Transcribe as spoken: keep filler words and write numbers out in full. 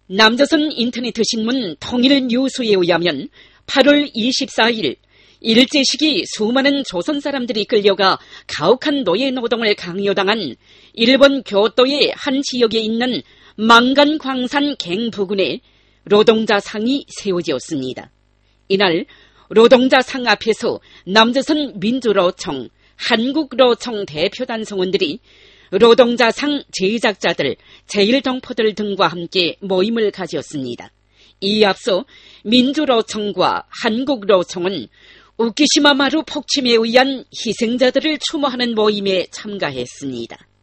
남조선 인터ネット신문 통일뉴스에 의하면 팔월 이십사일 일제시기 수많은 조선 사람들이 끌려가 가혹한 노예 노동을 강요당한 일본 교토의 한 지역에 있는 망간광산 갱 부근에 노동자상이 세워지었습니다. 이날 노동자상 앞에서 남조선 민주노총, 한국노총 대표단 성원들이 노동자상 제작자들, 제일동포들 등과 함께 모임을 가졌습니다. 이에 앞서 민주노총과 한국노총은 우키시마 마루 폭침에 의한 희생자들을 추모하는 모임에 참가했습니다.